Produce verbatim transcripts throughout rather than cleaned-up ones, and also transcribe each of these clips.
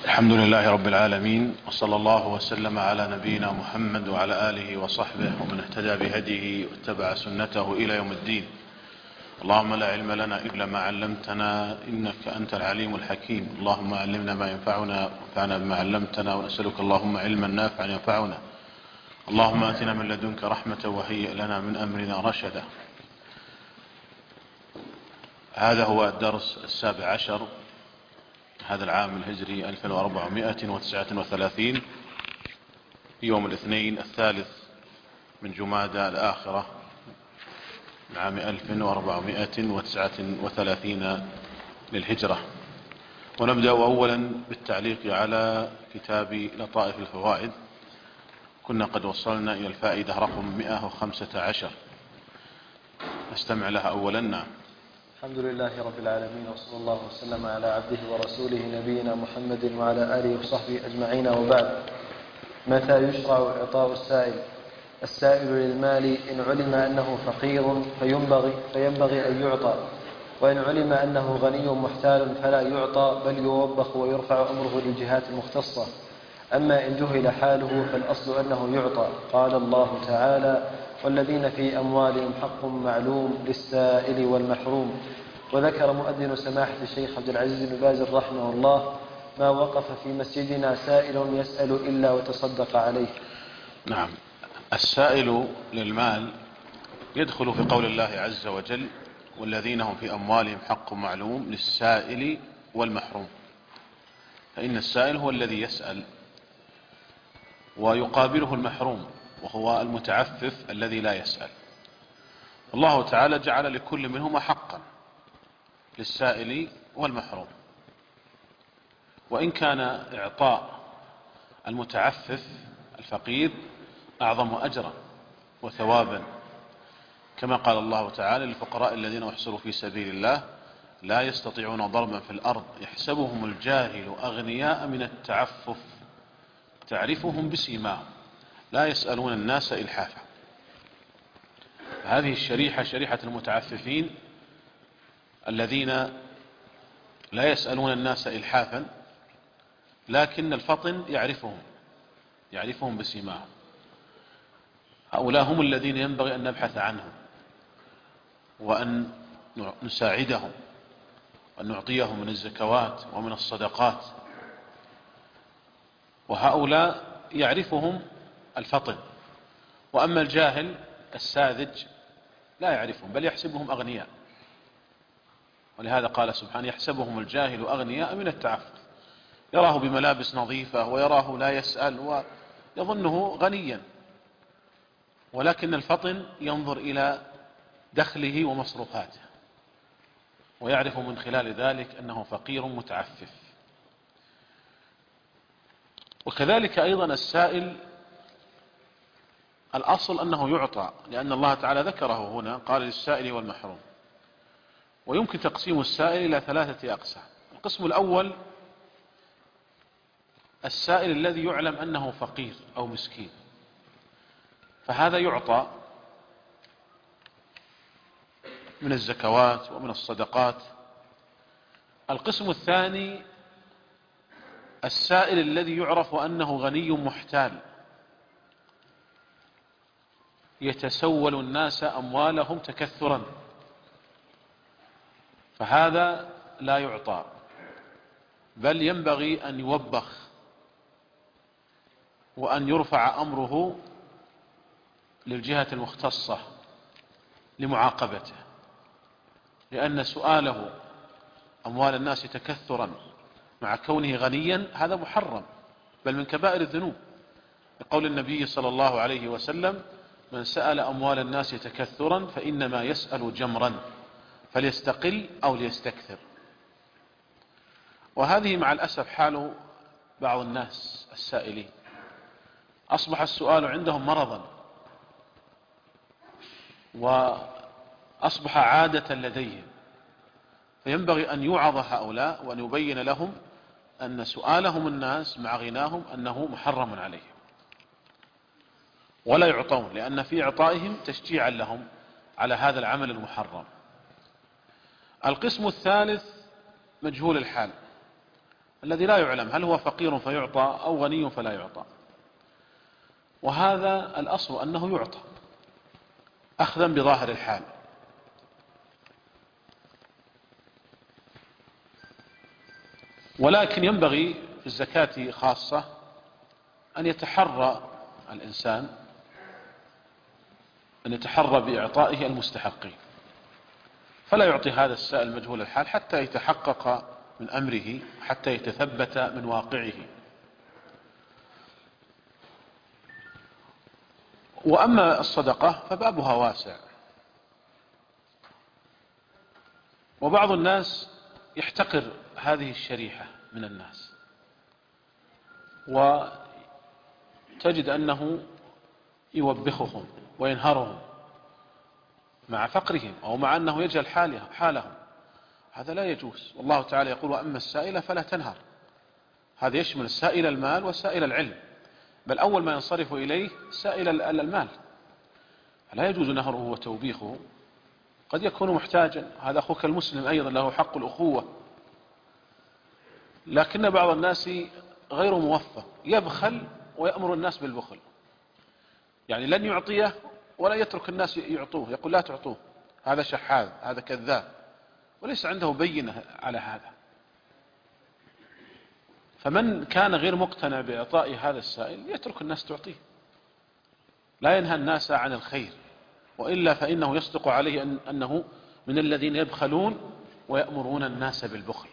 الحمد لله رب العالمين، وصلى الله وسلم على نبينا محمد وعلى آله وصحبه ومن اهتدى بهديه واتبع سنته إلى يوم الدين. اللهم لا علم لنا إلا ما علمتنا إنك أنت العليم الحكيم. اللهم علمنا ما ينفعنا وانفعنا بما علمتنا، ونسألك اللهم علما نافعا ينفعنا. اللهم آتنا من لدنك رحمة وهيئ لنا من أمرنا رشدا. هذا هو الدرس السابع عشر هذا العام الهجري ألف وأربعمائة وتسعة وثلاثين، يوم الاثنين الثالث من جمادى الآخرة عام ألف وأربعمائة وتسعة وثلاثين للهجرة. ونبدأ أولا بالتعليق على كتاب لطائف الفوائد. كنا قد وصلنا إلى الفائدة رقم مئة وخمسة عشر، نستمع لها أولا. نعم. الحمد لله رب العالمين، وصلى الله وسلم على عبده ورسوله نبينا محمد وعلى آله وصحبه أجمعين، وبعد. متى يشرع إعطاء السائل؟ السائل للمال إن علم أنه فقير فينبغي, فينبغي أن يعطى، وإن علم أنه غني محتال فلا يعطى، بل يوبخ ويرفع أمره للجهات المختصة. أما إن جهل حاله فالأصل أنه يعطى. قال الله تعالى: والذين في أموالهم حق معلوم للسائل والمحروم. وذكر مؤذن سماحة الشيخ عبد العزيز بن باز رحمه الله: ما وقف في مسجدنا سائل يسأل إلا وتصدق عليه. نعم. السائل للمال يدخل في قول الله عز وجل: والذين هم في أموالهم حق معلوم للسائل والمحروم. فإن السائل هو الذي يسأل، ويقابله المحروم وهو المتعفف الذي لا يسأل. الله تعالى جعل لكل منهما حقا، للسائل والمحروم. وإن كان إعطاء المتعفف الفقير أعظم أجرا وثوابا، كما قال الله تعالى: للفقراء الذين احصروا في سبيل الله لا يستطيعون ضربا في الأرض يحسبهم الجاهل أغنياء من التعفف تعرفهم بسيماهم لا يسألون الناس إلحافا. هذه الشريحة شريحة المتعففين الذين لا يسألون الناس إلحافا، لكن الفطن يعرفهم يعرفهم بسيماهم. هؤلاء هم الذين ينبغي أن نبحث عنهم، وأن نساعدهم، وأن نعطيهم من الزكوات ومن الصدقات. وهؤلاء يعرفهم الفطن. وأما الجاهل الساذج لا يعرفهم، بل يحسبهم أغنياء. ولهذا قال سبحانه: يحسبهم الجاهل أغنياء من التعفف. يراه بملابس نظيفة، ويراه لا يسأل، ويظنه غنيا، ولكن الفطن ينظر إلى دخله ومصروفاته، ويعرف من خلال ذلك أنه فقير متعفف. وكذلك أيضا السائل الأصل أنه يعطى، لأن الله تعالى ذكره هنا، قال: للسائل والمحروم. ويمكن تقسيم السائل إلى ثلاثة أقسام. القسم الأول: السائل الذي يعلم أنه فقير أو مسكين، فهذا يعطى من الزكوات ومن الصدقات. القسم الثاني: السائل الذي يعرف أنه غني محتال، يتسول الناس أموالهم تكثرا، فهذا لا يعطى، بل ينبغي أن يوبخ وأن يرفع أمره للجهة المختصة لمعاقبته، لأن سؤاله أموال الناس تكثرا مع كونه غنيا هذا محرم، بل من كبائر الذنوب، لقول النبي صلى الله عليه وسلم: من سأل أموال الناس تكثرا فإنما يسأل جمرا فليستقل أو ليستكثر. وهذه مع الأسف حال بعض الناس السائلين، أصبح السؤال عندهم مرضا، وأصبح عادة لديهم. فينبغي أن يوعظ هؤلاء وأن يبين لهم أن سؤالهم الناس مع غناهم أنه محرم عليهم، ولا يعطون، لأن في إعطائهم تشجيعا لهم على هذا العمل المحرم. القسم الثالث: مجهول الحال، الذي لا يعلم هل هو فقير فيعطى أو غني فلا يعطى. وهذا الأصل أنه يعطى أخذا بظاهر الحال. ولكن ينبغي في الزكاة خاصة أن يتحرى الإنسان أن يتحرى بإعطائه المستحقين، فلا يعطي هذا السائل مجهول الحال حتى يتحقق من أمره، حتى يتثبت من واقعه. وأما الصدقة فبابها واسع، وبعض الناس يحتقر هذه الشريحة من الناس، وتجد أنه يوبخهم وينهرهم مع فقرهم أو مع أنه يجهل حالهم. هذا لا يجوز. والله تعالى يقول: وأما السائل فلا تنهر. هذا يشمل السائل المال وسائل العلم، بل أول ما ينصرف إليه سائل المال. لا يجوز نهره وتوبيخه، قد يكون محتاجا، هذا أخوك المسلم أيضا له حق الأخوة. لكن بعض الناس غير موفق، يبخل ويأمر الناس بالبخل، يعني لن يعطيه ولا يترك الناس يعطوه، يقول لا تعطوه، هذا شحاذ، هذا كذاب، وليس عنده بينة على هذا. فمن كان غير مقتنع بإعطاء هذا السائل يترك الناس تعطيه، لا ينهى الناس عن الخير، وإلا فإنه يصدق عليه أنه من الذين يبخلون ويأمرون الناس بالبخل.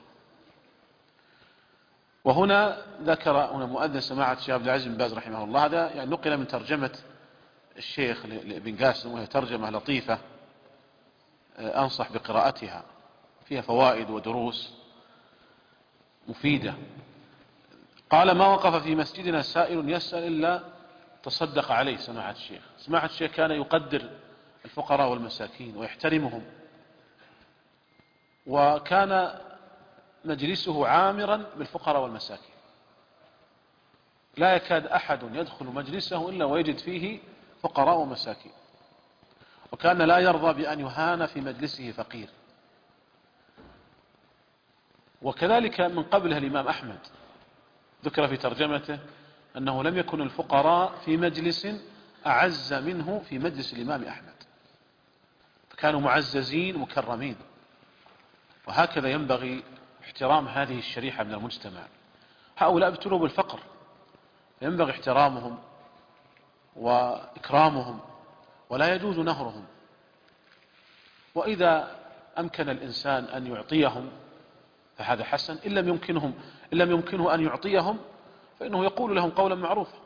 وهنا ذكر هنا مؤذن سماحة الشيخ عبد العزيز بن باز رحمه الله، هذا يعني نقل من ترجمة الشيخ لابن قاسم، وهي ترجمة لطيفة أنصح بقراءتها، فيها فوائد ودروس مفيدة. قال: ما وقف في مسجدنا سائل يسأل إلا تصدق عليه سماحة الشيخ. سماحة الشيخ كان يقدر الفقراء والمساكين ويحترمهم، وكان مجلسه عامرا بالفقراء والمساكين، لا يكاد أحد يدخل مجلسه إلا ويجد فيه فقراء ومساكين، وكان لا يرضى بأن يهان في مجلسه فقير. وكذلك من قبلها الإمام أحمد ذكر في ترجمته أنه لم يكن الفقراء في مجلس أعز منه في مجلس الإمام أحمد، فكانوا معززين مكرمين. وهكذا ينبغي احترام هذه الشريحة من المجتمع. هؤلاء ابتلوا بالفقر، ينبغي احترامهم وإكرامهم، ولا يجوز نهرهم. وإذا أمكن الإنسان أن يعطيهم فهذا حسن، إن لم يمكنهم إن لم يمكنه أن يعطيهم فإنه يقول لهم قولا معروفا،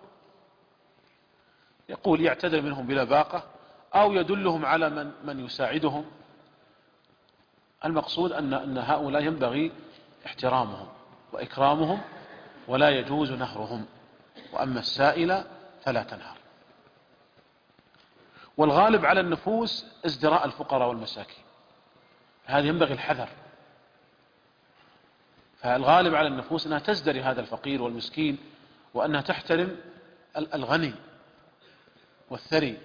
يقول يعتذر منهم بلا باقة، أو يدلهم على من من يساعدهم. المقصود أن أن هؤلاء ينبغي احترامهم وإكرامهم، ولا يجوز نهرهم. وأما السائل فلا تنهر. والغالب على النفوس ازدراء الفقراء والمساكين، هذا ينبغي الحذر. فالغالب على النفوس أنها تزدري هذا الفقير والمسكين، وأنها تحترم الغني والثري.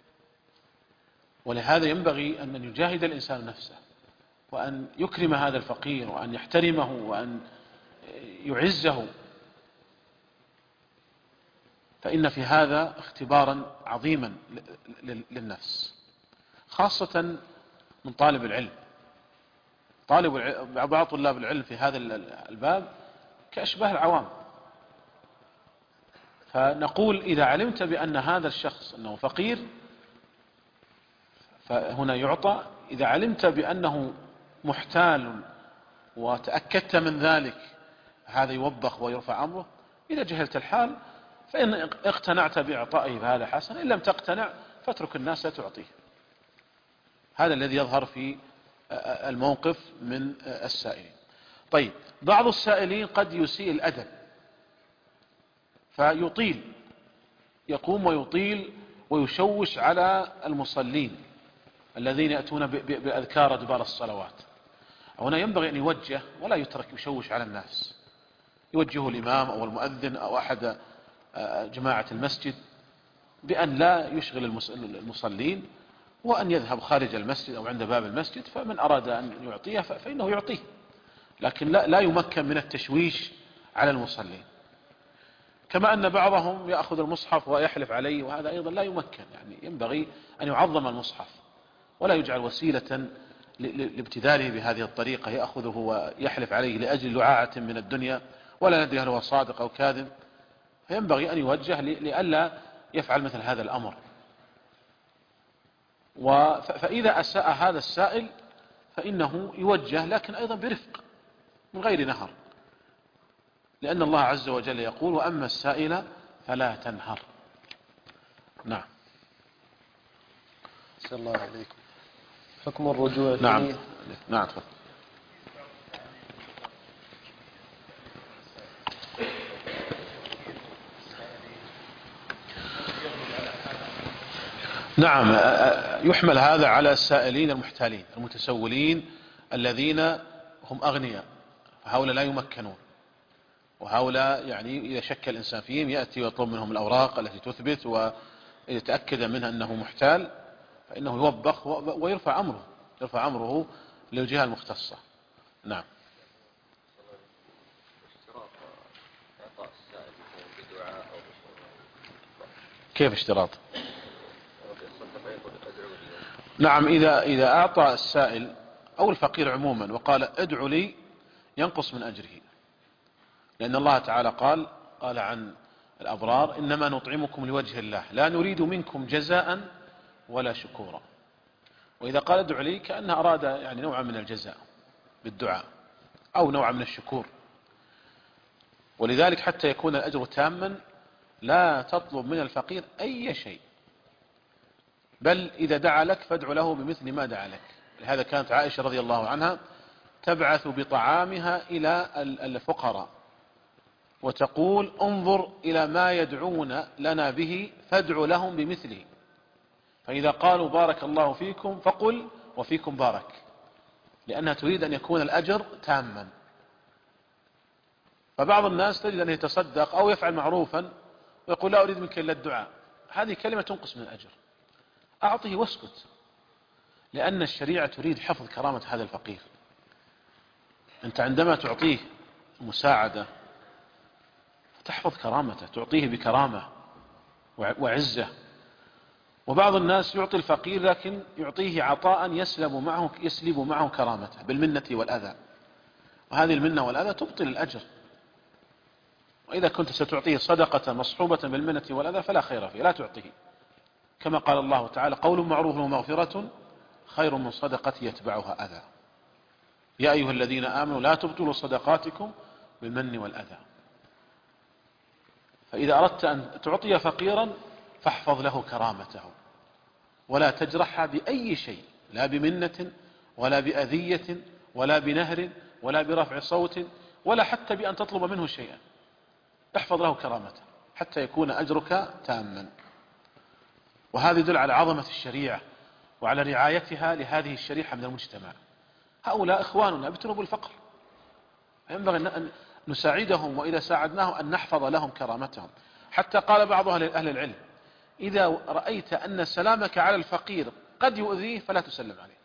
ولهذا ينبغي أن يجاهد الإنسان نفسه، وأن يكرم هذا الفقير، وأن يحترمه، وأن يعزه، فإن في هذا اختبارا عظيما للنفس، خاصة من طالب العلم. طالب بعض طلاب العلم في هذا الباب كأشباه العوام. فنقول: إذا علمت بأن هذا الشخص أنه فقير فهنا يعطى، إذا علمت بأنه محتال وتأكدت من ذلك هذا يوبخ ويرفع أمره. إذا جهلت الحال فإن اقتنعت بإعطائه فهذا حسن، إن لم تقتنع فاترك الناس تعطيه. هذا الذي يظهر في الموقف من السائلين. طيب، بعض السائلين قد يسيء الأدب فيطيل، يقوم ويطيل ويشوش على المصلين الذين يأتون بأذكار أدبار الصلوات. هنا ينبغي أن يوجه ولا يترك يشوش على الناس، يوجهه الإمام أو المؤذن أو أحد جماعة المسجد بأن لا يشغل المصلين، وأن يذهب خارج المسجد أو عند باب المسجد، فمن أراد أن يعطيه فإنه يعطيه، لكن لا, لا يمكن من التشويش على المصلين. كما أن بعضهم يأخذ المصحف ويحلف عليه، وهذا أيضا لا يمكن. يعني ينبغي أن يعظم المصحف ولا يجعل وسيلة لابتذاله بهذه الطريقة، يأخذه ويحلف عليه لأجل لعاعة من الدنيا ولا ندري هل هو صادق أو كاذب. فينبغي أن يوجه لئلا يفعل مثل هذا الأمر. فإذا أساء هذا السائل فإنه يوجه، لكن أيضا برفق من غير نهر، لأن الله عز وجل يقول: وأما السائل فلا تنهر. نعم. صلى الله عليكم. حكم الرجوع في نعم نعم تفضل. نعم، يحمل هذا على السائلين المحتالين المتسولين الذين هم أغنياء، فهؤلاء لا يمكنون، وهؤلاء يعني إذا شك الإنسان فيهم يأتي ويطلب منهم الأوراق التي تثبت، وإذا تأكد منها أنه محتال فإنه يوبخ ويرفع أمره يرفع أمره للجهة المختصة. نعم. كيف اشتراط؟ نعم، إذا إذا أعطى السائل أو الفقير عموما وقال: ادعوا لي، ينقص من أجره، لأن الله تعالى قال قال عن الأبرار: إنما نطعمكم لوجه الله لا نريد منكم جزاء ولا شكورا. وإذا قال ادعوا لي كأنه أراد يعني نوعا من الجزاء بالدعاء أو نوعا من الشكور. ولذلك حتى يكون الأجر تاما لا تطلب من الفقير أي شيء، بل إذا دعا لك فادع له بمثل ما دعا لك. لهذا كانت عائشة رضي الله عنها تبعث بطعامها إلى الفقراء وتقول: انظر إلى ما يدعون لنا به فادع لهم بمثله، فإذا قالوا بارك الله فيكم فقل وفيكم بارك، لأنها تريد أن يكون الأجر تاما. فبعض الناس تجد أن يتصدق أو يفعل معروفا ويقول: لا أريد منك إلا الدعاء، هذه كلمة تنقص من الأجر. أعطه واسكت، لأن الشريعة تريد حفظ كرامة هذا الفقير. أنت عندما تعطيه مساعدة تحفظ كرامته، تعطيه بكرامة وعزة. وبعض الناس يعطي الفقير لكن يعطيه عطاء يسلب معه يسلب معه كرامته بالمنة والأذى، وهذه المنة والأذى تبطل الأجر. وإذا كنت ستعطيه صدقة مصحوبة بالمنة والأذى فلا خير فيه، لا تعطيه. كما قال الله تعالى: قول معروف ومغفرة خير من صدقة يتبعها أذى. يا أيها الذين آمنوا لا تبطلوا صدقاتكم بالمن والأذى. فإذا أردت أن تعطي فقيرا فاحفظ له كرامته، ولا تجرحها بأي شيء، لا بمنة ولا بأذية ولا بنهر ولا برفع صوت ولا حتى بأن تطلب منه شيئا. احفظ له كرامته حتى يكون أجرك تاما. وهذا يدل على عظمة الشريعة وعلى رعايتها لهذه الشريحة من المجتمع. هؤلاء إخواننا ابتلوا بالفقر، ينبغي أن نساعدهم، وإذا ساعدناهم أن نحفظ لهم كرامتهم. حتى قال بعض أهل العلم: إذا رأيت أن سلامك على الفقير قد يؤذيه فلا تسلم عليه.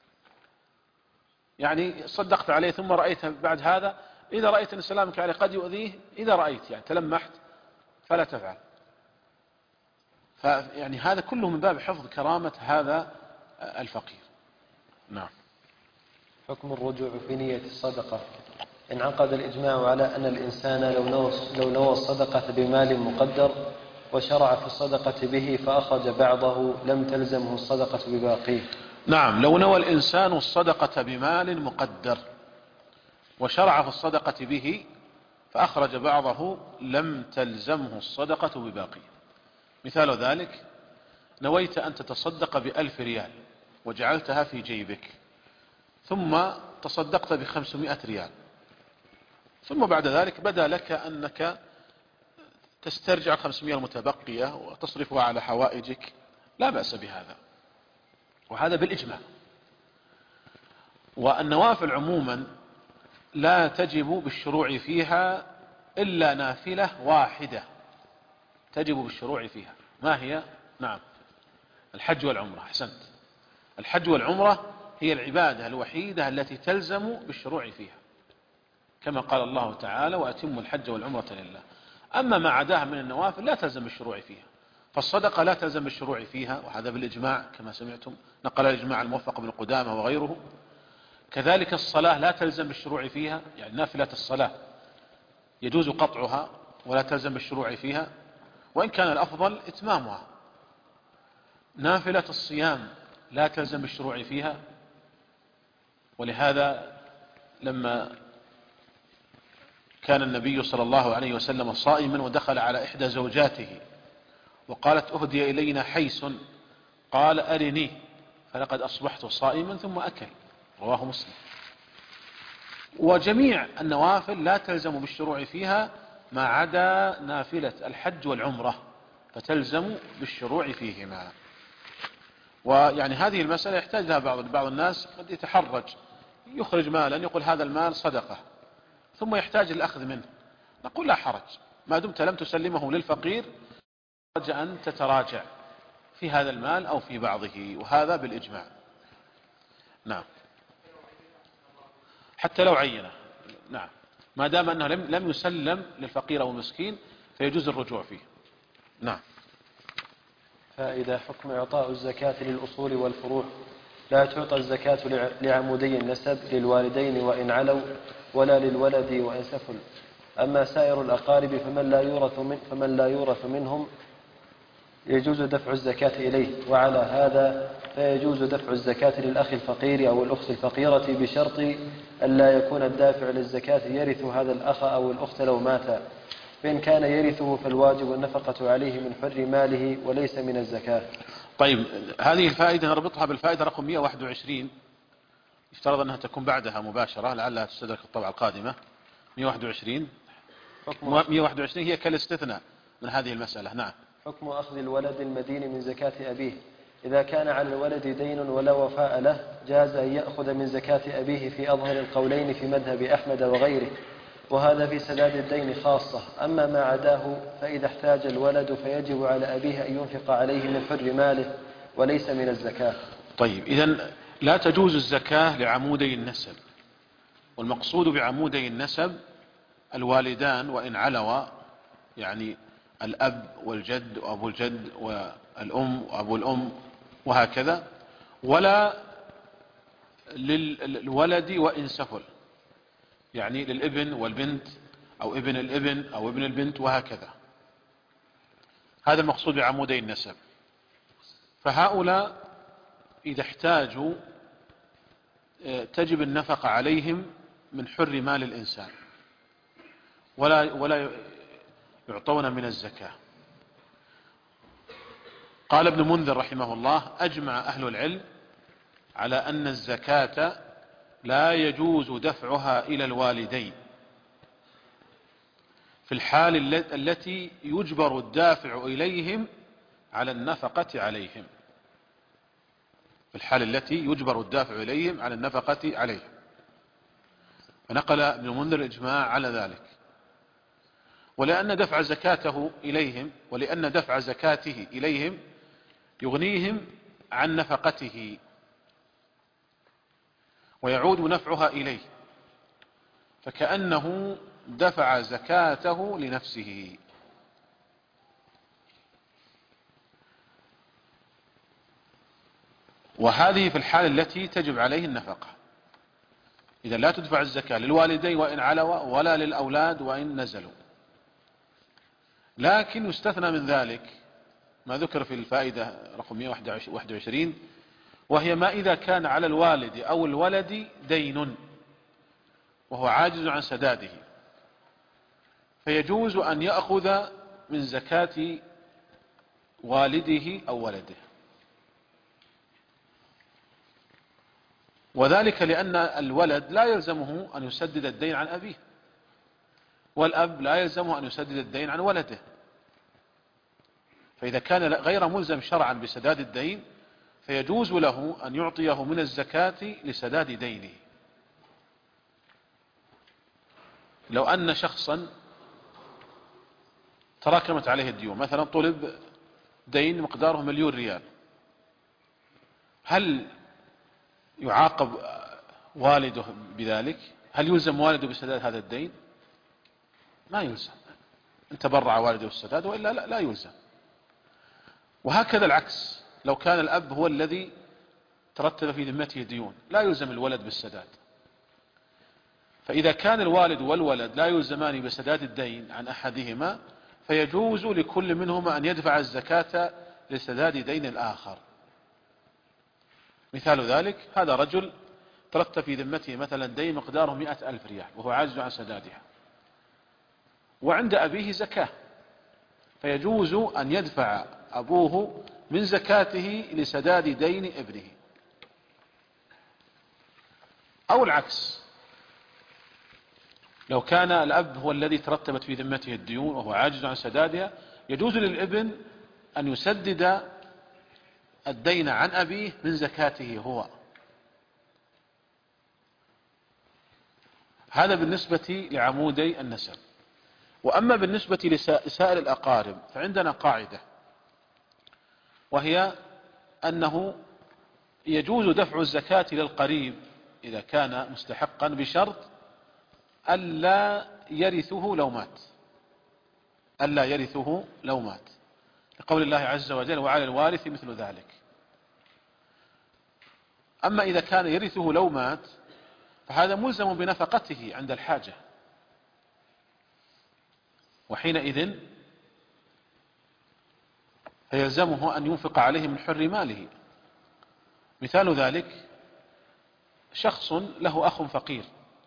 يعني صدقت عليه ثم رأيت بعد هذا، إذا رأيت أن سلامك عليه قد يؤذيه، إذا رأيت يعني تلمحت فلا تفعل. فيعني هذا كله من باب حفظ كرامة هذا الفقير. نعم. حكم الرجوع في نية الصدقة. انعقد الإجماع على أن الإنسان لو نوى, لو نوى الصدقة بمال مقدر وشرع في الصدقة به فأخرج بعضه لم تلزمه الصدقة بباقيه. نعم، لو نوى الإنسان الصدقة بمال مقدر وشرع في الصدقة به فأخرج بعضه لم تلزمه الصدقة بباقيه. مثال ذلك: نويت أن تتصدق بألف ريال وجعلتها في جيبك، ثم تصدقت بخمسمائة ريال، ثم بعد ذلك بدا لك أنك تسترجع الخمسمائة المتبقية وتصرفها على حوائجك، لا بأس بهذا، وهذا بالإجماع. والنوافل عموما لا تجب بالشروع فيها إلا نافلة واحدة تجب بالشروع فيها. ما هي؟ نعم، الحج والعمرة. أحسنت. الحج والعمرة هي العبادة الوحيدة التي تلزم بالشروع فيها. كما قال الله تعالى وأتموا الحج والعمرة لله. أما ما عداها من النوافل لا تلزم بالشروع فيها، فالصدقة لا تلزم بالشروع فيها، وهذا بالإجماع كما سمعتم، نقل الإجماع الموفق بن قدامة وغيره. كذلك الصلاة لا تلزم بالشروع فيها، يعني نافلة الصلاة يجوز قطعها ولا تلزم بالشروع فيها، وإن كان الأفضل إتمامها. نافلة الصيام لا تلزم بالشروع فيها، ولهذا لما كان النبي صلى الله عليه وسلم صائما ودخل على إحدى زوجاته وقالت أهدي إلينا حيس، قال أرني، فلقد أصبحت صائما، ثم أكل. رواه مسلم. وجميع النوافل لا تلزم بالشروع فيها ما عدا نافلة الحج والعمرة، فتلزم بالشروع فيهما. ويعني هذه المسألة يحتاج لها بعض بعض الناس، قد يتحرج يخرج مالا يقول هذا المال صدقة ثم يحتاج للأخذ منه، نقول لا حرج ما دمت لم تسلمه للفقير، حرج أن تتراجع في هذا المال أو في بعضه، وهذا بالإجماع. نعم، حتى لو عينه، نعم، ما دام أنه لم لم يسلم للفقير أو المسكين فيجوز الرجوع فيه. نعم. فإذا حكم إعطاء الزكاة للأصول والفروع. لا تعطى الزكاة لعمودي النسب للوالدين وإن علوا، ولا للولد وإن سفل. أما سائر الأقارب فمن لا يورث من فمن لا يورث منهم يجوز دفع الزكاة إليه. وعلى هذا فيجوز دفع الزكاة للأخ الفقير أو الأخت الفقيرة بشرط أن لا يكون الدافع للزكاة يرث هذا الأخ أو الأخت لو ماتا، فإن كان يرثه فالواجب النفقة عليه من حر ماله وليس من الزكاة. طيب، هذه الفائدة نربطها بالفائدة رقم مئة وواحد وعشرين، يفترض أنها تكون بعدها مباشرة لعلها تستدرك الطبعة القادمة. مئة وواحد وعشرين مئة وواحد وعشرين هي كالاستثناء من هذه المسألة. نعم. حكم أخذ الولد المدين من زكاة أبيه. إذا كان على الولد دين ولا وفاء له جاز أن يأخذ من زكاة أبيه في أظهر القولين في مذهب أحمد وغيره، وهذا في سداد الدين خاصة. أما ما عداه فإذا احتاج الولد فيجب على أبيه أن ينفق عليه من حر ماله وليس من الزكاة. طيب، إذن لا تجوز الزكاة لعمودي النسب، والمقصود بعمودي النسب الوالدان وإن علوا، يعني الأب والجد وأبو الجد والأم وأبو الأم وهكذا، ولا للولد وإن سفل، يعني للابن والبنت أو ابن الابن أو ابن البنت وهكذا. هذا المقصود بعمودي النسب. فهؤلاء إذا احتاجوا تجب النفقة عليهم من حر مال الإنسان، ولا ولا يعطون من الزكاة. قال ابن منذر رحمه الله: أجمع أهل العلم على أن الزكاة لا يجوز دفعها إلى الوالدين في الحال التي يجبر الدافع إليهم على النفقة عليهم، في الحال التي يجبر الدافع إليهم على النفقة عليهم. فنقل ابن منذر الإجماع على ذلك. ولأن دفع زكاته إليهم ولأن دفع زكاته إليهم يغنيهم عن نفقته ويعود نفعها إليه، فكأنه دفع زكاته لنفسه. وهذه في الحال التي تجب عليه النفقة. إذا لا تدفع الزكاة للوالدين وإن علوا، ولا للأولاد وإن نزلوا. لكن يستثنى من ذلك ما ذكر في الفائدة رقم مئة وواحد وعشرين، وهي ما إذا كان على الوالد أو الولد دين وهو عاجز عن سداده، فيجوز أن يأخذ من زكاة والده أو ولده. وذلك لأن الولد لا يلزمه أن يسدد الدين عن أبيه، والأب لا يلزمه أن يسدد الدين عن ولده. فإذا كان غير ملزم شرعا بسداد الدين فيجوز له أن يعطيه من الزكاة لسداد دينه. لو أن شخصا تراكمت عليه الديون، مثلا طلب دين مقداره مليون ريال، هل يعاقب والده بذلك؟ هل يلزم والده بسداد هذا الدين؟ ما يلزم، إن تبرع والده بالسداد، وإلا لا, لا يلزم. وهكذا العكس، لو كان الأب هو الذي ترتب في ذمته ديون لا يلزم الولد بالسداد. فإذا كان الوالد والولد لا يلزمان بسداد الدين عن أحدهما، فيجوز لكل منهما أن يدفع الزكاة لسداد دين الآخر. مثال ذلك، هذا رجل ترتب في ذمته مثلا دين مقداره مئة ألف ريال وهو عاجز عن سدادها، وعند أبيه زكاة، فيجوز أن يدفع أبوه من زكاته لسداد دين ابنه. أو العكس، لو كان الأب هو الذي ترتبت في ذمته الديون وهو عاجز عن سدادها، يجوز للابن أن يسدد الدين عن أبيه من زكاته هو. هذا بالنسبة لعمودي النسب. وأما بالنسبة لسائر الأقارب فعندنا قاعدة، وهي أنه يجوز دفع الزكاة للقريب إذا كان مستحقا بشرط ألا يرثه لو مات، ألا يرثه لو مات، لقول الله عز وجل وعلى الوارث مثل ذلك. أما إذا كان يرثه لو مات فهذا ملزم بنفقته عند الحاجة، وحينئذ فيلزمه أن ينفق عليه من حر ماله. مثال ذلك، شخص له أخ فقير،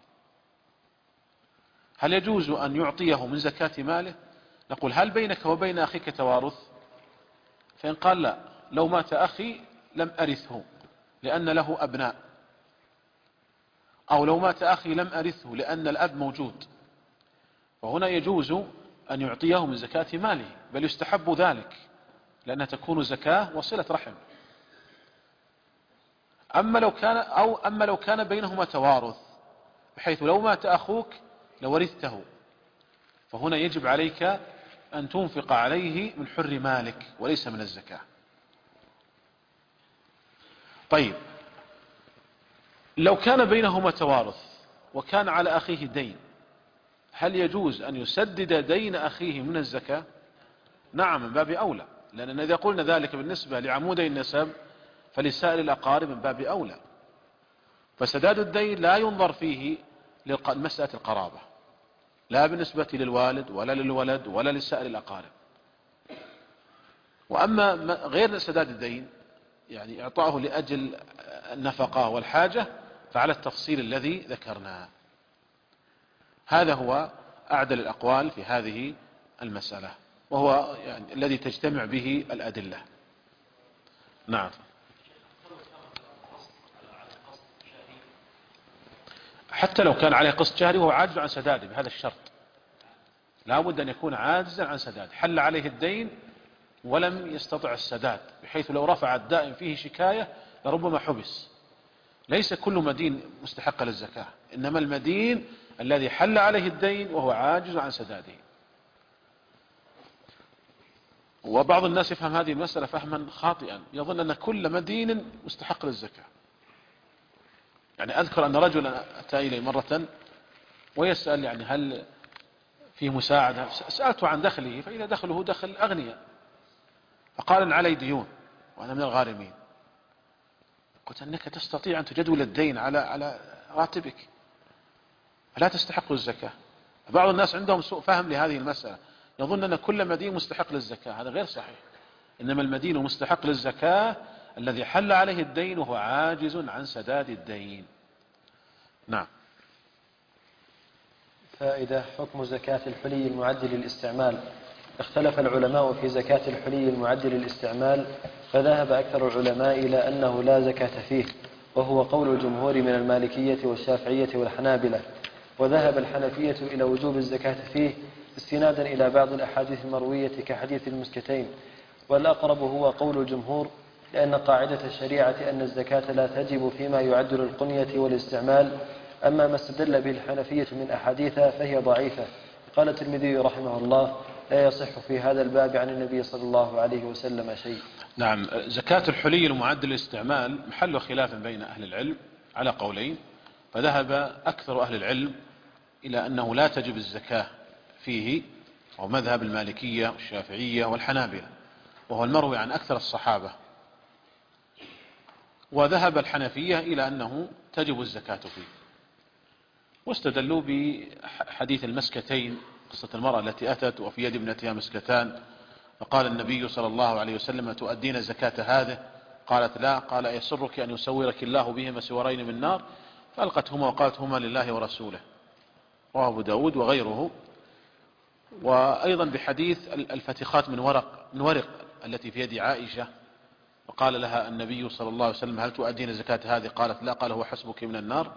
هل يجوز أن يعطيه من زكاة ماله؟ نقول هل بينك وبين أخيك توارث؟ فإن قال لا، لو مات أخي لم أرثه لأن له أبناء، أو لو مات أخي لم أرثه لأن الأب موجود، وهنا يجوز أن يعطيه من زكاة ماله، بل يستحب ذلك لأنها تكون زكاة وصلة رحم. أما لو كان أو أما لو كان بينهما توارث بحيث لو مات أخوك لورثته، فهنا يجب عليك أن تنفق عليه من حر مالك وليس من الزكاة. طيب، لو كان بينهما توارث وكان على أخيه دين، هل يجوز أن يسدد دين أخيه من الزكاة؟ نعم، من باب أولى، لأن إذا قلنا ذلك بالنسبة لعمودي النسب فلسائر الأقارب من باب أولى. فسداد الدين لا ينظر فيه لمسألة القرابة، لا بالنسبة للوالد ولا للولد ولا لسائر الأقارب. وأما غير سداد الدين، يعني إعطاؤه لأجل النفقة والحاجة، فعلى التفصيل الذي ذكرناه. هذا هو أعدل الأقوال في هذه المسألة، وهو يعني الذي تجتمع به الأدلة. نعم. حتى لو كان عليه قسط شهري وهو عاجز عن سداده بهذا الشرط، لا بد أن يكون عاجزا عن سداد، حل عليه الدين ولم يستطع السداد، بحيث لو رفع الدائن فيه شكاية لربما حبس. ليس كل مدين مستحق للزكاة، إنما المدين الذي حل عليه الدين وهو عاجز عن سداده. وبعض الناس يفهم هذه المسألة فهما خاطئا، يظن أن كل مدين مستحق للزكاة. يعني أذكر أن رجلا أتى إلي مرة ويسأل يعني هل في مساعدة، سألته عن دخله، فإذا دخله دخل أغنياء، فقال إن علي ديون وأنا من الغارمين. قلت أنك تستطيع أن تجدول الدين على على راتبك، فلا تستحق الزكاة. بعض الناس عندهم سوء فهم لهذه المسألة، يظن أن كل مدين مستحق للزكاة، هذا غير صحيح. إنما المدين مستحق للزكاة الذي حل عليه الدين وهو عاجز عن سداد الدين. نعم. فائدة: حكم زكاة الحلي المعد للاستعمال. اختلف العلماء في زكاة الحلي المعد للاستعمال، فذهب أكثر العلماء إلى أنه لا زكاة فيه، وهو قول الجمهور من المالكية والشافعية والحنابلة. وذهب الحنفية إلى وجوب الزكاة فيه استنادا إلى بعض الأحاديث المروية كحديث المسكتين. والأقرب هو قول الجمهور، لأن قاعدة الشريعة أن الزكاة لا تجب فيما يعد للقنية والاستعمال. أما ما استدل به الحنفية من أحاديث فهي ضعيفة. قال الترمذي رحمه الله: لا يصح في هذا الباب عن النبي صلى الله عليه وسلم شيء. نعم. زكاة الحلي المعد للاستعمال محل خلاف بين أهل العلم على قولين. فذهب أكثر أهل العلم إلى أنه لا تجب الزكاة فيه، أو مذهب المالكية والشافعية والحنابلة، وهو المروي عن أكثر الصحابة. وذهب الحنفية إلى أنه تجب الزكاة فيه، واستدلوا بحديث المسكتين، قصة المرأة التي أتت وفي يد ابنتها مسكتان، فقال النبي صلى الله عليه وسلم: تؤدين زكاة هذه؟ قالت: لا. قال: يسرك أن يسورك الله بهما سورين من نار؟ فألقتهما وقالت: هما لله ورسوله. رواه أبو داود وغيره. وأيضا بحديث الفتخات من ورق من ورق التي في يد عائشة، وقال لها النبي صلى الله عليه وسلم: هل تؤدين زكاة هذه؟ قالت: لا. قال: هو حسبك من النار.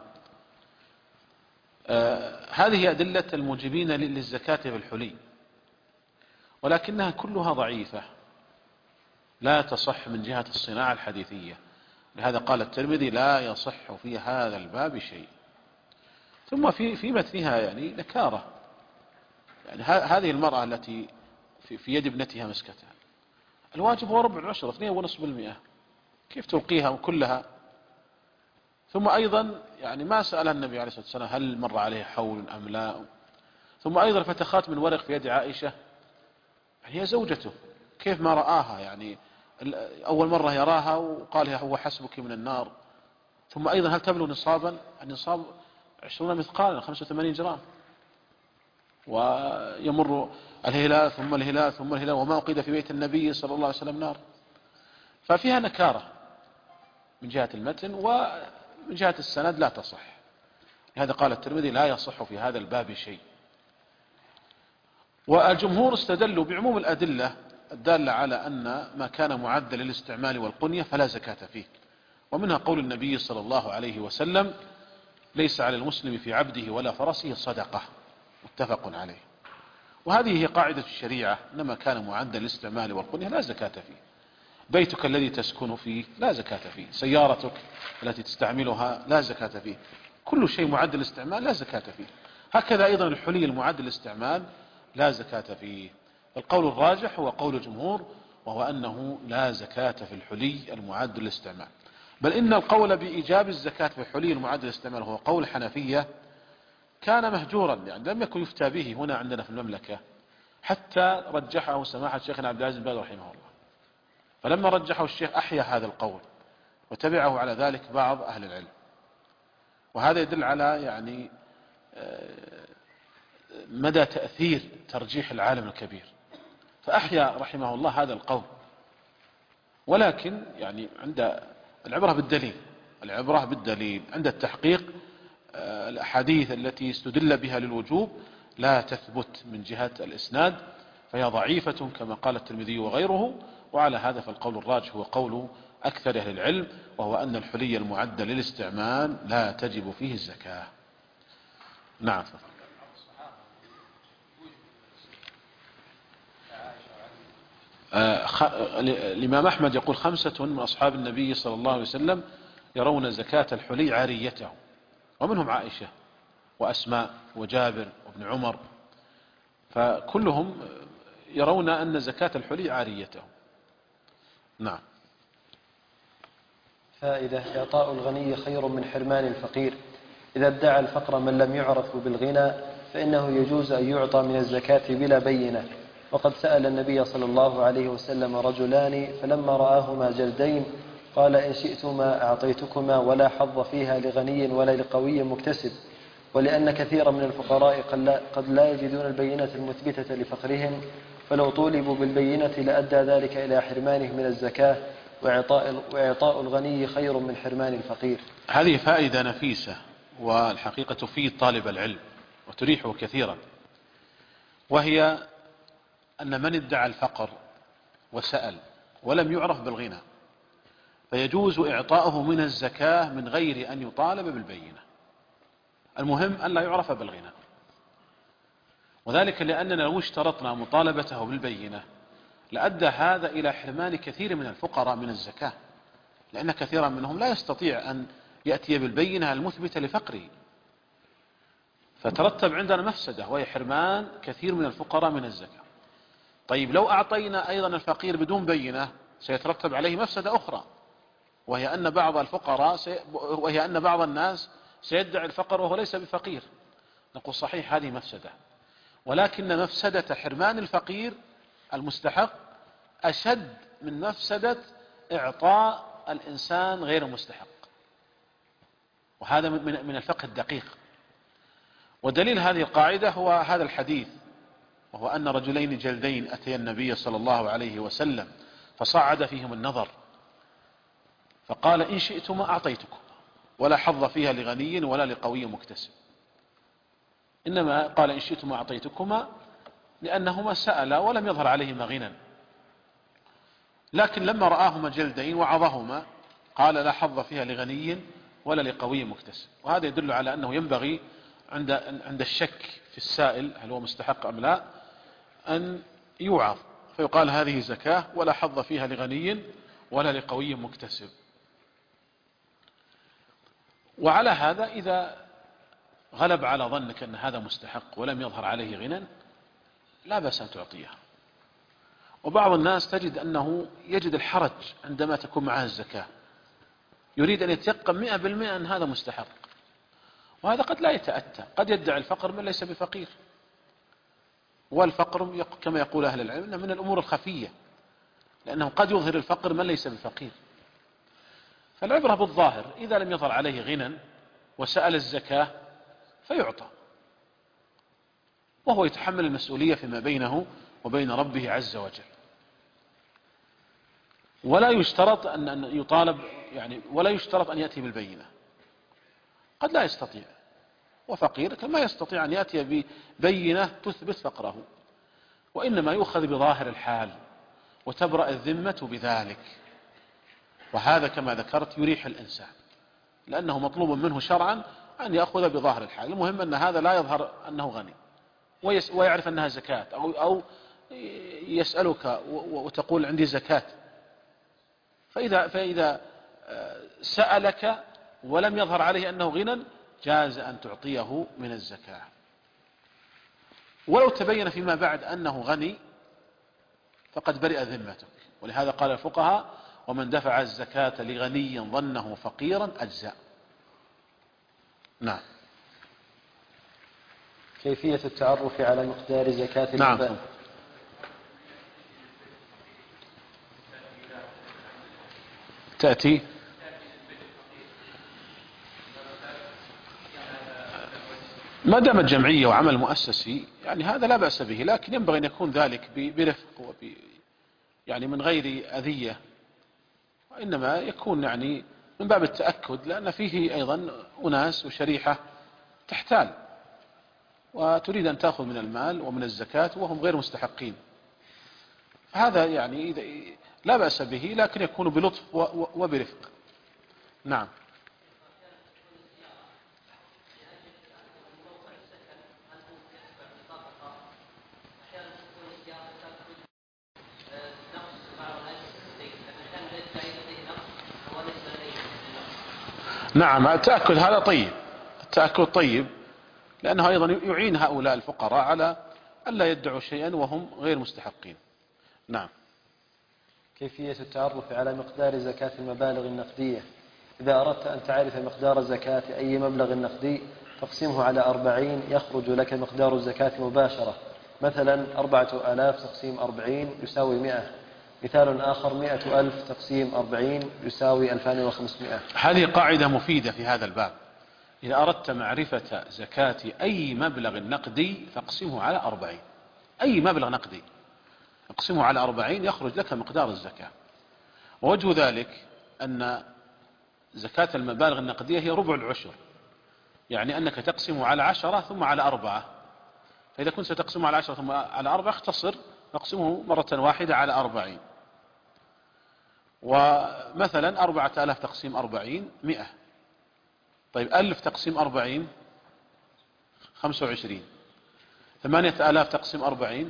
آه هذه أدلة الموجبين للزكاة في الحلي، ولكنها كلها ضعيفة لا تصح من جهة الصناعة الحديثية. لهذا قال الترمذي: لا يصح في هذا الباب شيء. ثم في في متنها يعني نكارة، يعني هذه المرأة التي في, في يد ابنتها مسكتها، الواجب هو ربع العشر اثنين ونصف بالمئة، كيف تلقيها كلها؟ ثم أيضا يعني ما سألها النبي عليه الصلاة والسلام هل مر عليه حول أم لا. ثم أيضا فتخات من ورق في يد عائشة، يعني هي زوجته، كيف ما رآها؟ يعني أول مرة يراها وقال هو حسبك من النار. ثم أيضا هل تبلغ نصابا؟ النصاب عشرون مثقالا، خمسة وثمانين جرام، ويمر الهلال ثم الهلال ثم الهلال، وما أقيد في بيت النبي صلى الله عليه وسلم نار. ففيها نكارة من جهة المتن، ومن جهة السند لا تصح. لهذا قال الترمذي: لا يصح في هذا الباب شيء. والجمهور استدلوا بعموم الأدلة الدالة على أن ما كان معدل للاستعمال والقنية فلا زكاة فيه، ومنها قول النبي صلى الله عليه وسلم: ليس على المسلم في عبده ولا فرسه صدقة، متفق عليه. وهذه هي قاعدة الشريعة: إنما كان معدل للاستعمال والقنية لا زكاة فيه. بيتك الذي تسكن فيه لا زكاة فيه، سيارتك التي تستعملها لا زكاة فيه، كل شيء معدل الاستعمال لا زكاة فيه. هكذا أيضا الحلي المعدل الاستعمال لا زكاة فيه. القول الراجح هو قول الجمهور، وهو أنه لا زكاة في الحلي المعدل الاستعمال. بل إن القول بإيجاب الزكاة في الحلي المعدل الاستعمال هو قول الحنفية، كان مهجورا، يعني لم يكن يفتى به هنا عندنا في المملكة، حتى رجحه سماحة شيخنا عبد العزيز بن باز رحمه الله. فلما رجحه الشيخ أحيا هذا القول، وتبعه على ذلك بعض أهل العلم. وهذا يدل على يعني مدى تأثير ترجيح العالم الكبير، فأحيا رحمه الله هذا القول. ولكن يعني عند العبرة بالدليل، العبرة بالدليل عند التحقيق. الأحاديث التي استدل بها للوجوب لا تثبت من جهة الإسناد، فهي ضعيفة كما قال الترمذي وغيره. وعلى هذا فالقول الراجح هو قول أكثر أهل العلم، وهو أن الحلي المعدل للاستعمال لا تجب فيه الزكاة. نعم. الإمام أحمد يقول: خمسة من أصحاب النبي صلى الله عليه وسلم يرون زكاة الحلي عاريته، ومنهم عائشة وأسماء وجابر وابن عمر، فكلهم يرون أن زكاة الحلي عاريته. نعم. فائدة: إعطاء الغني خير من حرمان الفقير. إذا ادعى الفقر من لم يعرف بالغنى فإنه يجوز أن يعطى من الزكاة بلا بينة. وقد سأل النبي صلى الله عليه وسلم رجلان فلما رآهما جلدين قال: إن شئتما أعطيتكما ولا حظ فيها لغني ولا لقوي مكتسب. ولأن كثيرا من الفقراء قد لا يجدون البينة المثبتة لفقرهم، فلو طولبوا بالبينة لأدى ذلك إلى حرمانه من الزكاة، وإعطاء, وإعطاء الغني خير من حرمان الفقير. هذه فائدة نفيسة، والحقيقة في طالب العلم وتريحه كثيرا، وهي أن من ادعى الفقر وسأل ولم يعرف بالغنى فيجوز إعطاؤه من الزكاة من غير أن يطالب بالبينة. المهم أن لا يعرف بالغنى، وذلك لأننا لو اشترطنا مطالبته بالبينة لأدى هذا إلى حرمان كثير من الفقراء من الزكاة، لأن كثيرا منهم لا يستطيع أن يأتي بالبينة المثبتة لفقره، فترتب عندنا مفسدة وهي حرمان كثير من الفقراء من الزكاة. طيب لو أعطينا أيضا الفقير بدون بينة سيترتب عليه مفسدة أخرى، وهي أن بعض الفقراء سي... وهي أن بعض الناس سيدعي الفقر وهو ليس بفقير، نقول صحيح هذه مفسدة، ولكن مفسدة حرمان الفقير المستحق أشد من مفسدة إعطاء الإنسان غير المستحق، وهذا من الفقه الدقيق. ودليل هذه القاعدة هو هذا الحديث، وهو أن رجلين جلدين أتيا النبي صلى الله عليه وسلم فصعد فيهم النظر فقال إن شئتما أعطيتكم ولا حظ فيها لغني ولا لقوي مكتسب. إنما قال إن شئتما أعطيتكما لأنهما سألا ولم يظهر عليهما غنى، لكن لما رآهما جلدين وعظهما قال لا حظ فيها لغني ولا لقوي مكتسب. وهذا يدل على أنه ينبغي عند عند الشك في السائل هل هو مستحق أم لا أن يوعظ، فيقال هذه زكاة ولا حظ فيها لغني ولا لقوي مكتسب. وعلى هذا إذا غلب على ظنك أن هذا مستحق ولم يظهر عليه غنى لا بأس أن تعطيها. وبعض الناس تجد أنه يجد الحرج عندما تكون معه الزكاة، يريد أن يتيقن مئة بالمئة أن هذا مستحق، وهذا قد لا يتأتى، قد يدعي الفقر من ليس بفقير. والفقر كما يقول أهل العلم من الأمور الخفية، لأنه قد يظهر الفقر من ليس بفقير. فالعبرة بالظاهر، إذا لم يظهر عليه غنى وسأل الزكاة فيعطى، وهو يتحمل المسؤولية فيما بينه وبين ربه عز وجل. ولا يشترط أن يطالب يعني ولا يشترط أن يأتي بالبينة، قد لا يستطيع وفقير كما يستطيع أن يأتي ببينة تثبت فقره، وإنما يؤخذ بظاهر الحال وتبرأ الذمة بذلك. وهذا كما ذكرت يريح الإنسان، لأنه مطلوب منه شرعا أن يأخذ بظاهر الحال. المهم أن هذا لا يظهر أنه غني ويعرف أنها زكاة، أو, أو يسألك وتقول عندي زكاة، فإذا, فإذا سألك ولم يظهر عليه أنه غنى جاز أن تعطيه من الزكاة. ولو تبين فيما بعد أنه غني فقد برئ ذمتك، ولهذا قال الفقهاء ومن دفع الزكاة لغني ظنه فقيرا أجزاء. نعم. كيفية التعرف على مقدار زكاة نعم. المال؟ تأتي ما دامت جمعية وعمل مؤسسي يعني هذا لا بأس به، لكن ينبغي أن يكون ذلك برفق وب يعني من غير أذية، وإنما يكون يعني من باب التأكد، لأن فيه أيضا أناس وشريحة تحتال وتريد أن تأخذ من المال ومن الزكاة وهم غير مستحقين، فهذا يعني لا بأس به، لكن يكون بلطف وبرفق. نعم. نعم التأكد هذا طيب، التأكد طيب، لأنه أيضا يعين هؤلاء الفقراء على ألا يدعوا شيئا وهم غير مستحقين. نعم. كيفية التعرف على مقدار زكاة المبالغ النقدية؟ إذا أردت أن تعرف مقدار زكاة أي مبلغ نقدي تقسمه على أربعين يخرج لك مقدار الزكاة مباشرة. مثلا أربعة آلاف تقسيم أربعين يساوي مئة. مثال آخر مئة ألف تقسيم أربعين يساوي ألفان وخمسمائة. هذه قاعدة مفيدة في هذا الباب. إذا أردت معرفة زكاة أي مبلغ نقدي فاقسمه على أربعين، أي مبلغ نقدي اقسمه على أربعين يخرج لك مقدار الزكاة. ووجه ذلك أن زكاة المبالغ النقدية هي ربع العشر، يعني أنك تقسم على عشرة ثم على أربعة، فإذا كنت ستقسم على عشرة ثم على أربعة اختصر نقسمه مرة واحدة على أربعين. ومثلا أربعة آلاف تقسيم أربعين مئة، طيب ألف تقسيم أربعين خمسة وعشرين، ثمانية آلاف تقسيم أربعين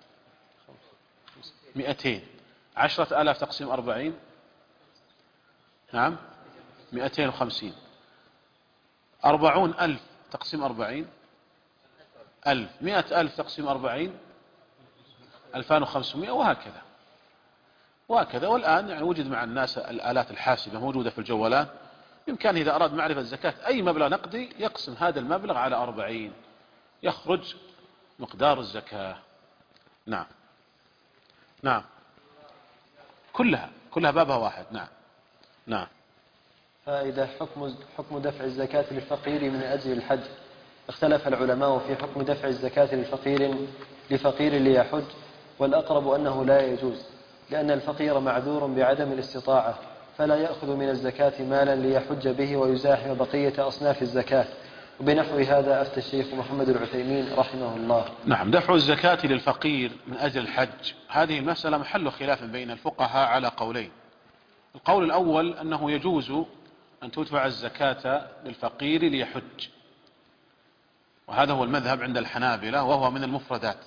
مئتين، عشرة آلاف تقسيم أربعين نعم مئتين وخمسين، أربعون ألف تقسيم أربعين ألف، مئة ألف تقسيم أربعين ألفان وخمسمائة، وهكذا وهكذا. والآن يعني وجد مع الناس الآلات الحاسبة موجودة في الجوالات، بإمكانه إذا أراد معرفة زكاة أي مبلغ نقدي يقسم هذا المبلغ على أربعين، يخرج مقدار الزكاة. نعم نعم كلها كلها بابها واحد. نعم نعم. فائدة: حكم حكم دفع الزكاة للفقير من أجل الحج. اختلف العلماء في حكم دفع الزكاة للفقير لفقير ليحج، والأقرب أنه لا يجوز، لأن الفقير معذور بعدم الاستطاعة، فلا يأخذ من الزكاة مالا ليحج به ويزاحم بقية أصناف الزكاة. وبنحو هذا أفتى الشيخ محمد العثيمين رحمه الله. نعم. دفع الزكاة للفقير من أجل الحج، هذه المسألة محل خلاف بين الفقهاء على قولين. القول الأول أنه يجوز أن تدفع الزكاة للفقير ليحج، وهذا هو المذهب عند الحنابلة، وهو من المفردات.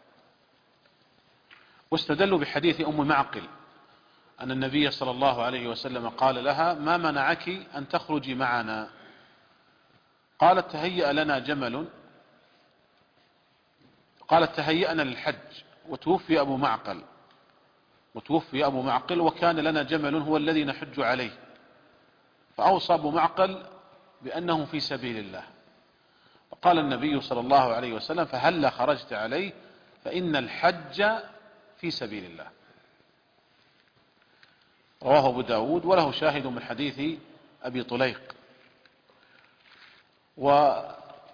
واستدلوا بحديث أم معقل أن النبي صلى الله عليه وسلم قال لها: ما منعك أن تخرجي معنا؟ قالت: تهيأ لنا جمل، قالت: تهيأنا للحج، وتوفي أبو معقل وتوفي أبو معقل وكان لنا جمل هو الذي نحج عليه، فأوصى أبو معقل بأنه في سبيل الله. فقال النبي صلى الله عليه وسلم: فهل خرجت عليه؟ فإن الحج في سبيل الله. رواه أبو داود، وله شاهد من حديث أبي طليق. وقال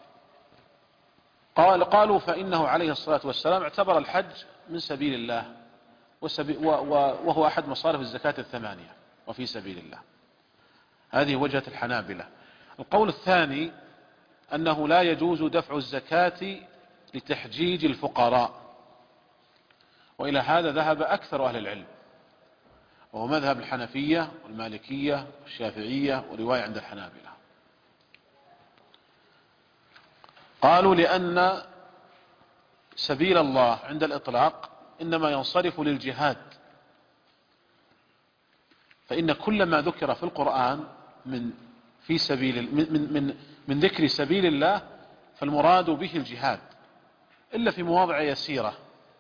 قالوا فإنه عليه الصلاة والسلام اعتبر الحج من سبيل الله، وهو أحد مصارف الزكاة الثمانية، وفي سبيل الله. هذه وجهة الحنابلة. القول الثاني أنه لا يجوز دفع الزكاة لتحجيج الفقراء، وإلى هذا ذهب أكثر أهل العلم، وهو مذهب الحنفية والمالكية والشافعية ورواية عند الحنابلة. قالوا لأن سبيل الله عند الإطلاق إنما ينصرف للجهاد، فإن كل ما ذكر في القرآن من في سبيل من من من ذكر سبيل الله فالمراد به الجهاد، إلا في مواضع يسيرة،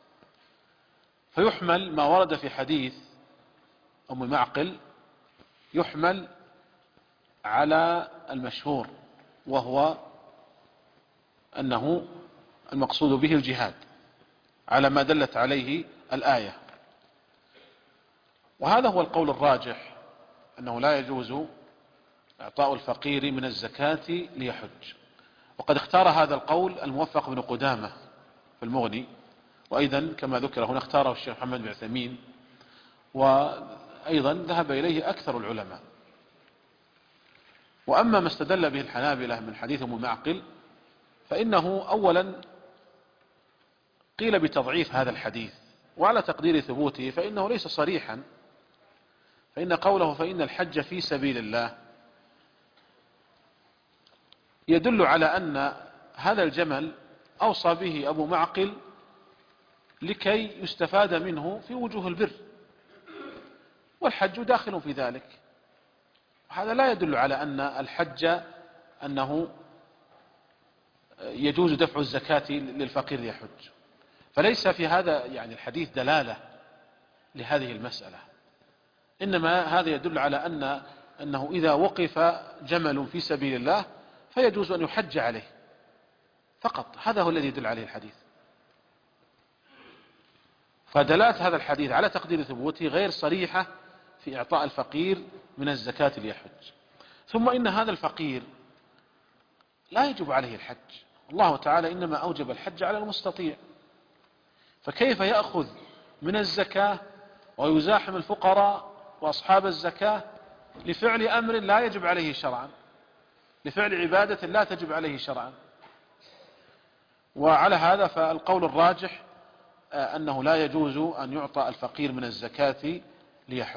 فيحمل ما ورد في حديث أم معقل يحمل على المشهور، وهو أنه المقصود به الجهاد على ما دلت عليه الآية. وهذا هو القول الراجح، أنه لا يجوز إعطاء الفقير من الزكاة ليحج. وقد اختار هذا القول الموفق بن قدامة في المغني، وأيضا كما ذكر هنا اختاره الشيخ محمد بن عثيمين، وأيضا ذهب إليه أكثر العلماء. وأما ما استدل به الحنابلة من حديث أم معقل فإنه أولا قيل بتضعيف هذا الحديث، وعلى تقدير ثبوته فإنه ليس صريحا، فإن قوله فإن الحج في سبيل الله يدل على أن هذا الجمل أوصى به أبو معقل لكي يستفاد منه في وجوه البر، والحج داخل في ذلك. هذا لا يدل على أن الحج أنه يجوز دفع الزكاة للفقير ليحج، فليس في هذا يعني الحديث دلالة لهذه المسألة، إنما هذا يدل على أن أنه إذا وقف جمل في سبيل الله فيجوز أن يحج عليه فقط، هذا هو الذي يدل عليه الحديث. فدلالة هذا الحديث على تقدير ثبوته غير صريحة في إعطاء الفقير من الزكاة ليحج. ثم إن هذا الفقير لا يجب عليه الحج، الله تعالى إنما أوجب الحج على المستطيع، فكيف يأخذ من الزكاة ويزاحم الفقراء وأصحاب الزكاة لفعل أمر لا يجب عليه شرعا، لفعل عبادة لا تجب عليه شرعا؟ وعلى هذا فالقول الراجح أنه لا يجوز أن يعطى الفقير من الزكاة ليحج.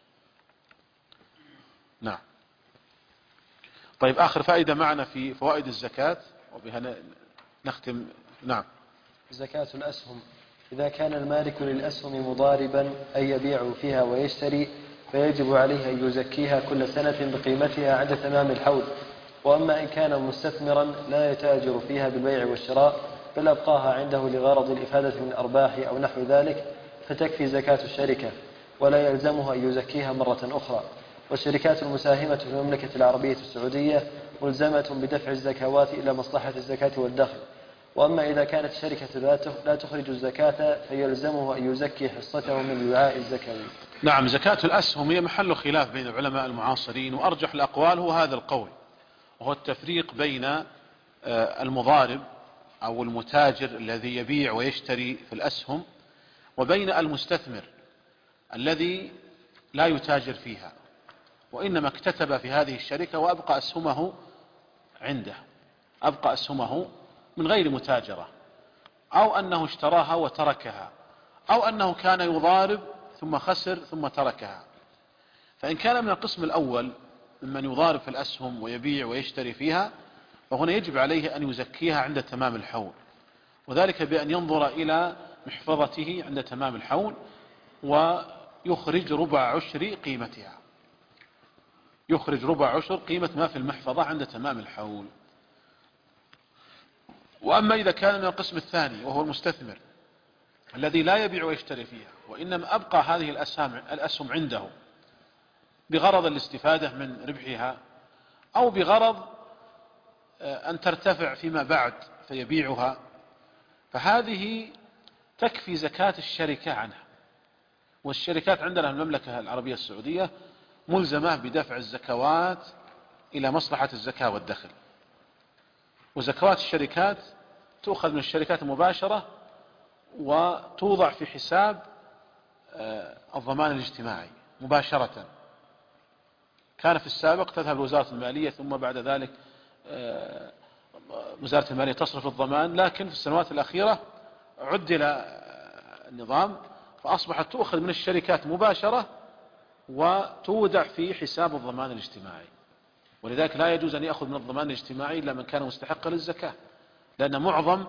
نعم. طيب، آخر فائدة معنا في فوائد الزكاة وبها نختم. نعم. زكاة الأسهم: إذا كان المالك للأسهم مضاربا أي يبيع فيها ويشتري فيجب عليه أن يزكيها كل سنة بقيمتها عند تمام الحول. وأما إن كان مستثمرا لا يتاجر فيها بالبيع والشراء بل أبقاها عنده لغرض الإفادة من أرباح أو نحو ذلك فتكفي زكاة الشركة، ولا يلزمه أن يزكيها مرة أخرى. والشركات المساهمة في المملكة العربية السعودية ملزمة بدفع الزكوات إلى مصلحة الزكاة والدخل. وأما إذا كانت الشركة لا تخرج الزكاة فيلزمه أن يزكي حصته من الوعاء الزكوي. نعم، زكاة الأسهم هي محل خلاف بين العلماء المعاصرين، وأرجح الأقوال هو هذا القول، وهو التفريق بين المضارب أو المتاجر الذي يبيع ويشتري في الأسهم، وبين المستثمر الذي لا يتاجر فيها وإنما اكتتب في هذه الشركة وأبقى أسهمه عنده، أبقى أسهمه من غير متاجرة، أو أنه اشتراها وتركها، أو أنه كان يضارب ثم خسر ثم تركها. فإن كان من القسم الأول ممن يضارب في الأسهم ويبيع ويشتري فيها، فهنا يجب عليه أن يزكيها عند تمام الحول، وذلك بأن ينظر إلى محفظته عند تمام الحول ويخرج ربع عشر قيمتها، يخرج ربع عشر قيمة ما في المحفظة عند تمام الحول. وأما إذا كان من القسم الثاني وهو المستثمر الذي لا يبيع ويشتري فيها وإنما أبقى هذه الأسهم, الأسهم عنده بغرض الاستفادة من ربحها أو بغرض أن ترتفع فيما بعد فيبيعها، فهذه تكفي زكاة الشركة عنها. والشركات عندنا في المملكة العربية السعودية ملزمة بدفع الزكوات إلى مصلحة الزكاة والدخل، وزكوات الشركات تؤخذ من الشركات المباشرة وتوضع في حساب الضمان الاجتماعي مباشرة. كان في السابق تذهب لوزارة المالية ثم بعد ذلك وزارة المالية تصرف الضمان، لكن في السنوات الأخيرة عدل النظام فأصبحت تؤخذ من الشركات مباشرة وتودع في حساب الضمان الاجتماعي. ولذلك لا يجوز أن يأخذ من الضمان الاجتماعي إلا من كان مستحقا للزكاة، لأن معظم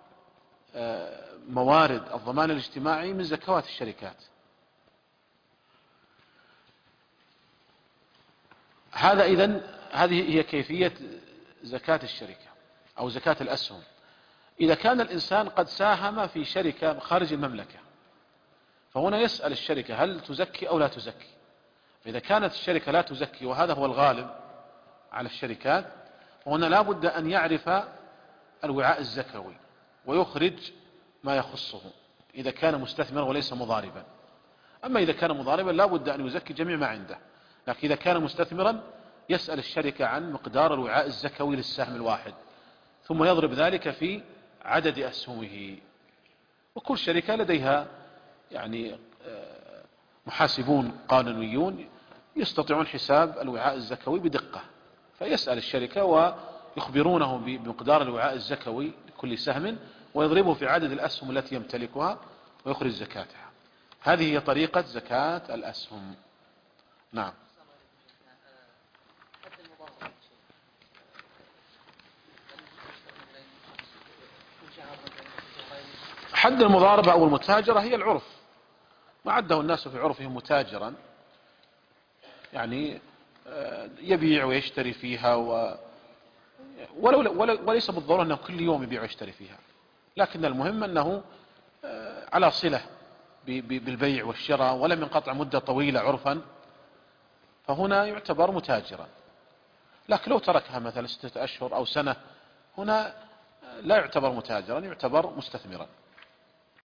موارد الضمان الاجتماعي من زكوات الشركات. هذا إذن هذه هي كيفية زكاة الشركة أو زكاة الأسهم. إذا كان الإنسان قد ساهم في شركة خارج المملكة، فهنا يسأل الشركة هل تزكي أو لا تزكي. فإذا كانت الشركة لا تزكي، وهذا هو الغالب على الشركات، وهنا لا بد أن يعرف الوعاء الزكوي ويخرج ما يخصه إذا كان مستثمرا وليس مضاربا. أما إذا كان مضاربا لا بد أن يزكي جميع ما عنده، لكن إذا كان مستثمرا يسأل الشركة عن مقدار الوعاء الزكوي للسهم الواحد، ثم يضرب ذلك في عدد أسهمه. وكل شركة لديها يعني محاسبون قانونيون يستطيعون حساب الوعاء الزكوي بدقة، فيسأل الشركة ويخبرونه بمقدار الوعاء الزكوي لكل سهم ويضربه في عدد الأسهم التي يمتلكها ويخرج زكاتها. هذه هي طريقة زكاة الأسهم. نعم. حد المضاربة أو المتاجرة هي العرف، ما عده الناس في عرفهم متاجرا، يعني يبيع ويشتري فيها و... ولو وليس بالضرورة أنه كل يوم يبيع ويشتري فيها، لكن المهم أنه على صلة بالبيع والشراء ولم ينقطع مدة طويلة عرفا، فهنا يعتبر متاجرا. لكن لو تركها مثلا ستة أشهر أو سنة هنا لا يعتبر متاجرا، يعتبر مستثمرا.